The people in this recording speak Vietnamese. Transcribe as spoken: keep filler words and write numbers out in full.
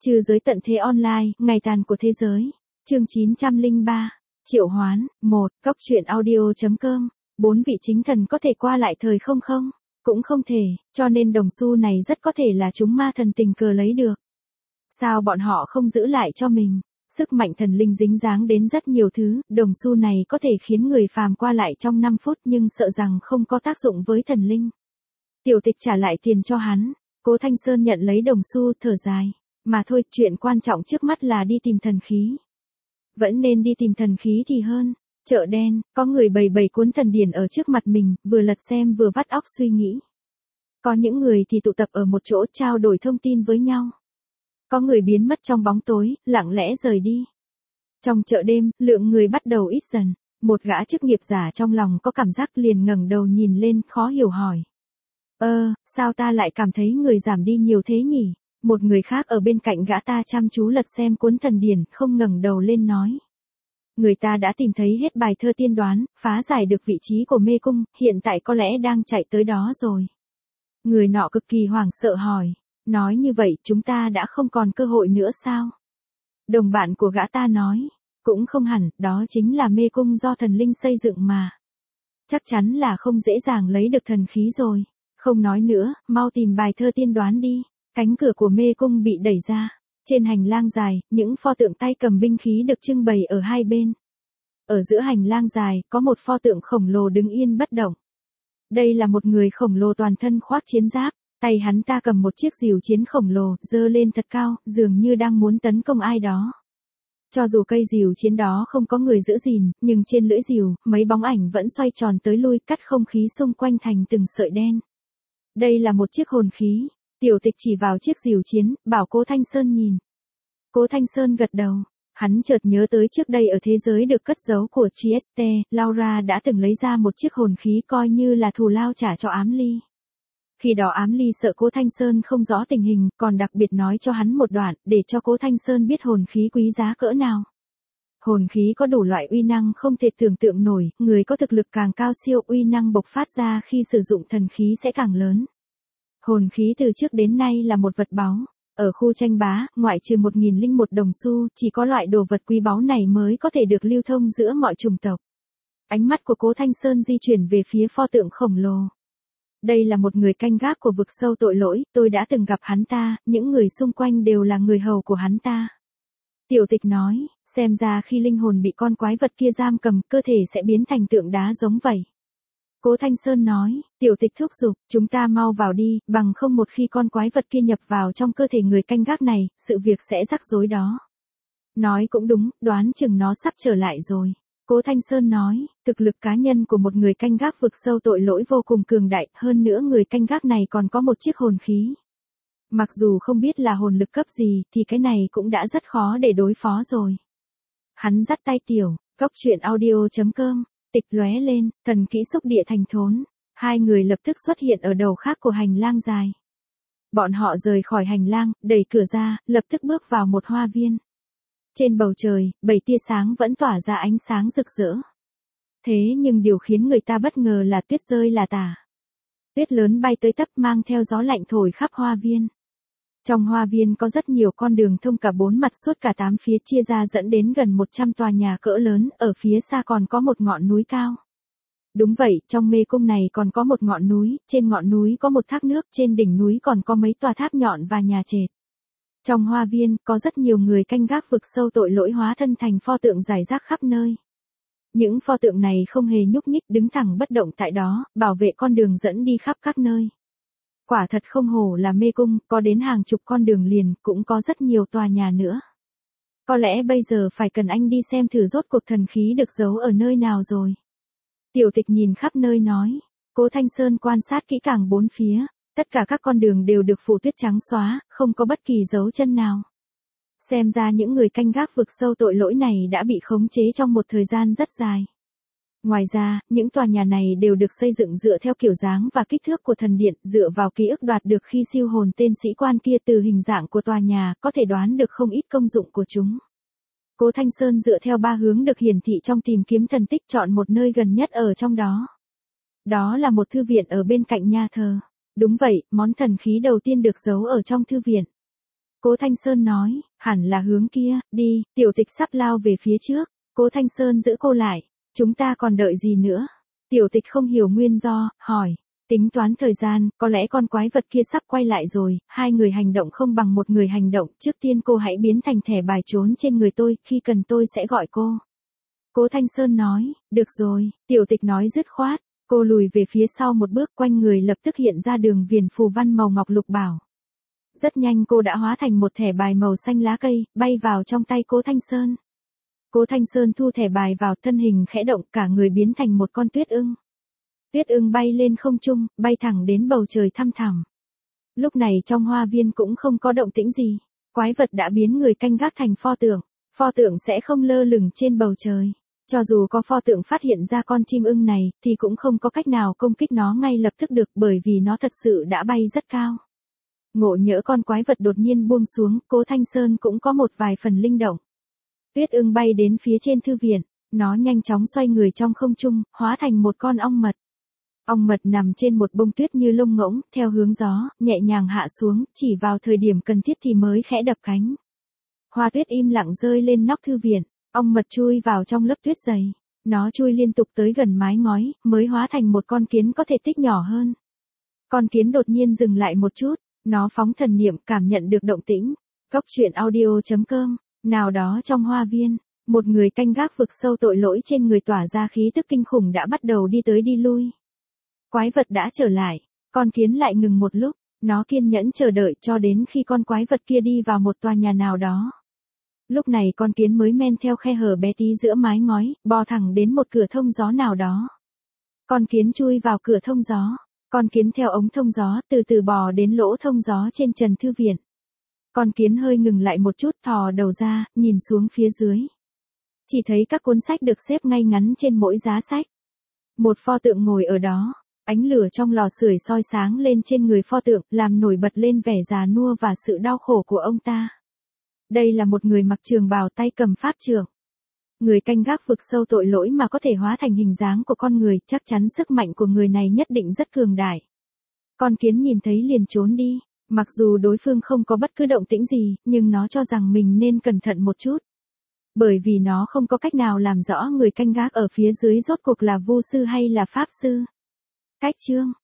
Trừ giới tận thế online, ngày tàn của thế giới. Chương chín trăm lẻ ba. Triệu hoán. một. Cốc truyện audio.com. Bốn vị chính thần có thể qua lại thời không không? Cũng không thể, cho nên đồng xu này rất có thể là chúng ma thần tình cờ lấy được. Sao bọn họ không giữ lại cho mình? Sức mạnh thần linh dính dáng đến rất nhiều thứ, đồng xu này có thể khiến người phàm qua lại trong năm phút nhưng sợ rằng không có tác dụng với thần linh. Tiểu Tịch trả lại tiền cho hắn, Cố Thanh Sơn nhận lấy đồng xu thở dài. Mà thôi, chuyện quan trọng trước mắt là đi tìm thần khí. Vẫn nên đi tìm thần khí thì hơn. Chợ đen, có người bày bày cuốn thần điển ở trước mặt mình, vừa lật xem vừa vắt óc suy nghĩ. Có những người thì tụ tập ở một chỗ trao đổi thông tin với nhau. Có người biến mất trong bóng tối, lặng lẽ rời đi. Trong chợ đêm, lượng người bắt đầu ít dần. Một gã chức nghiệp giả trong lòng có cảm giác liền ngẩng đầu nhìn lên, khó hiểu hỏi. Ơ, sao ta lại cảm thấy người giảm đi nhiều thế nhỉ? Một người khác ở bên cạnh gã ta chăm chú lật xem cuốn thần điển, không ngẩng đầu lên nói. Người ta đã tìm thấy hết bài thơ tiên đoán, phá giải được vị trí của mê cung, hiện tại có lẽ đang chạy tới đó rồi. Người nọ cực kỳ hoảng sợ hỏi, nói như vậy chúng ta đã không còn cơ hội nữa sao? Đồng bạn của gã ta nói, cũng không hẳn, đó chính là mê cung do thần linh xây dựng mà. Chắc chắn là không dễ dàng lấy được thần khí rồi. Không nói nữa, mau tìm bài thơ tiên đoán đi. Cánh cửa của mê cung bị đẩy ra. Trên hành lang dài, những pho tượng tay cầm binh khí được trưng bày ở hai bên. Ở giữa hành lang dài, có một pho tượng khổng lồ đứng yên bất động. Đây là một người khổng lồ toàn thân khoác chiến giáp, tay hắn ta cầm một chiếc rìu chiến khổng lồ, giơ lên thật cao, dường như đang muốn tấn công ai đó. Cho dù cây rìu chiến đó không có người giữ gìn, nhưng trên lưỡi rìu, mấy bóng ảnh vẫn xoay tròn tới lui, cắt không khí xung quanh thành từng sợi đen. Đây là một chiếc hồn khí. Tiểu Tịch chỉ vào chiếc rìu chiến, bảo Cố Thanh Sơn nhìn. Cố Thanh Sơn gật đầu. Hắn chợt nhớ tới trước đây ở thế giới được cất giấu của Trieste, Laura đã từng lấy ra một chiếc hồn khí coi như là thù lao trả cho Ám Ly. Khi đó Ám Ly sợ Cố Thanh Sơn không rõ tình hình, còn đặc biệt nói cho hắn một đoạn, để cho Cố Thanh Sơn biết hồn khí quý giá cỡ nào. Hồn khí có đủ loại uy năng không thể tưởng tượng nổi, người có thực lực càng cao siêu uy năng bộc phát ra khi sử dụng thần khí sẽ càng lớn. Hồn khí từ trước đến nay là một vật báu. Ở khu tranh bá, ngoại trừ một nghìn lẻ một đồng xu, chỉ có loại đồ vật quý báu này mới có thể được lưu thông giữa mọi chủng tộc. Ánh mắt của Cố Thanh Sơn di chuyển về phía pho tượng khổng lồ. Đây là một người canh gác của vực sâu tội lỗi, tôi đã từng gặp hắn ta, những người xung quanh đều là người hầu của hắn ta. Tiểu Tịch nói, xem ra khi linh hồn bị con quái vật kia giam cầm, cơ thể sẽ biến thành tượng đá giống vậy. Cố Thanh Sơn nói, Tiểu Tịch thúc giục, chúng ta mau vào đi, bằng không một khi con quái vật kia nhập vào trong cơ thể người canh gác này, sự việc sẽ rắc rối đó. Nói cũng đúng, đoán chừng nó sắp trở lại rồi. Cố Thanh Sơn nói, thực lực cá nhân của một người canh gác vực sâu tội lỗi vô cùng cường đại, hơn nữa người canh gác này còn có một chiếc hồn khí. Mặc dù không biết là hồn lực cấp gì, thì cái này cũng đã rất khó để đối phó rồi. Hắn dắt tay Tiểu, cốc truyện audio.com. Tịch lóe lên, thần kỹ xúc địa thành thốn. Hai người lập tức xuất hiện ở đầu khác của hành lang dài. Bọn họ rời khỏi hành lang, đẩy cửa ra, lập tức bước vào một hoa viên. Trên bầu trời, bảy tia sáng vẫn tỏa ra ánh sáng rực rỡ. Thế nhưng điều khiến người ta bất ngờ là tuyết rơi là tả. Tuyết lớn bay tới tấp mang theo gió lạnh thổi khắp hoa viên. Trong hoa viên có rất nhiều con đường thông cả bốn mặt suốt cả tám phía chia ra dẫn đến gần một trăm tòa nhà cỡ lớn, ở phía xa còn có một ngọn núi cao. Đúng vậy, trong mê cung này còn có một ngọn núi, trên ngọn núi có một thác nước, trên đỉnh núi còn có mấy tòa tháp nhọn và nhà trệt. Trong hoa viên, có rất nhiều người canh gác vực sâu tội lỗi hóa thân thành pho tượng rải rác khắp nơi. Những pho tượng này không hề nhúc nhích đứng thẳng bất động tại đó, bảo vệ con đường dẫn đi khắp các nơi. Quả thật không hổ là mê cung, có đến hàng chục con đường liền, cũng có rất nhiều tòa nhà nữa. Có lẽ bây giờ phải cần anh đi xem thử rốt cuộc thần khí được giấu ở nơi nào rồi. Tiểu Tịch nhìn khắp nơi nói. Cố Thanh Sơn quan sát kỹ càng bốn phía, tất cả các con đường đều được phủ tuyết trắng xóa, không có bất kỳ dấu chân nào. Xem ra những người canh gác vực sâu tội lỗi này đã bị khống chế trong một thời gian rất dài. Ngoài ra, những tòa nhà này đều được xây dựng dựa theo kiểu dáng và kích thước của thần điện, dựa vào ký ức đoạt được khi siêu hồn tên sĩ quan kia từ hình dạng của tòa nhà, có thể đoán được không ít công dụng của chúng. Cố Thanh Sơn dựa theo ba hướng được hiển thị trong tìm kiếm thần tích chọn một nơi gần nhất ở trong đó. Đó là một thư viện ở bên cạnh nhà thờ. Đúng vậy, món thần khí đầu tiên được giấu ở trong thư viện. Cố Thanh Sơn nói, hẳn là hướng kia, đi, tiểu tịch sắp lao về phía trước. Cố Thanh Sơn giữ cô lại, chúng ta còn đợi gì nữa? Tiểu tịch không hiểu nguyên do, hỏi, tính toán thời gian, có lẽ con quái vật kia sắp quay lại rồi, hai người hành động không bằng một người hành động, trước tiên cô hãy biến thành thẻ bài trốn trên người tôi, khi cần tôi sẽ gọi cô. Cố Thanh Sơn nói, được rồi, tiểu tịch nói dứt khoát, cô lùi về phía sau một bước, quanh người lập tức hiện ra đường viền phù văn màu ngọc lục bảo. Rất nhanh cô đã hóa thành một thẻ bài màu xanh lá cây, bay vào trong tay Cố Thanh Sơn. Cố Thanh Sơn thu thẻ bài vào, thân hình khẽ động, cả người biến thành một con tuyết ưng. Tuyết ưng bay lên không trung, bay thẳng đến bầu trời thăm thẳm. Lúc này trong hoa viên cũng không có động tĩnh gì, quái vật đã biến người canh gác thành pho tượng, pho tượng sẽ không lơ lửng trên bầu trời. Cho dù có pho tượng phát hiện ra con chim ưng này, thì cũng không có cách nào công kích nó ngay lập tức được, bởi vì nó thật sự đã bay rất cao. Ngộ nhỡ con quái vật đột nhiên buông xuống, Cố Thanh Sơn cũng có một vài phần linh động. Tuyết ưng bay đến phía trên thư viện, nó nhanh chóng xoay người trong không trung, hóa thành một con ong mật. Ong mật nằm trên một bông tuyết như lông ngỗng, theo hướng gió, nhẹ nhàng hạ xuống, chỉ vào thời điểm cần thiết thì mới khẽ đập cánh. Hoa tuyết im lặng rơi lên nóc thư viện, ong mật chui vào trong lớp tuyết dày. Nó chui liên tục tới gần mái ngói, mới hóa thành một con kiến có thể tích nhỏ hơn. Con kiến đột nhiên dừng lại một chút, nó phóng thần niệm cảm nhận được động tĩnh. Cốc truyện audio chấm com. Nào đó trong hoa viên, một người canh gác vực sâu tội lỗi trên người tỏa ra khí tức kinh khủng đã bắt đầu đi tới đi lui. Quái vật đã trở lại, con kiến lại ngừng một lúc, nó kiên nhẫn chờ đợi cho đến khi con quái vật kia đi vào một tòa nhà nào đó. Lúc này con kiến mới men theo khe hở bé tí giữa mái ngói, bò thẳng đến một cửa thông gió nào đó. Con kiến chui vào cửa thông gió, con kiến theo ống thông gió từ từ bò đến lỗ thông gió trên trần thư viện. Con kiến hơi ngừng lại một chút, thò đầu ra, nhìn xuống phía dưới. Chỉ thấy các cuốn sách được xếp ngay ngắn trên mỗi giá sách. Một pho tượng ngồi ở đó, ánh lửa trong lò sưởi soi sáng lên trên người pho tượng, làm nổi bật lên vẻ già nua và sự đau khổ của ông ta. Đây là một người mặc trường bào tay cầm pháp trượng. Người canh gác vực sâu tội lỗi mà có thể hóa thành hình dáng của con người, chắc chắn sức mạnh của người này nhất định rất cường đại. Con kiến nhìn thấy liền trốn đi. Mặc dù đối phương không có bất cứ động tĩnh gì, nhưng nó cho rằng mình nên cẩn thận một chút. Bởi vì nó không có cách nào làm rõ người canh gác ở phía dưới rốt cuộc là vu sư hay là pháp sư. Cách chương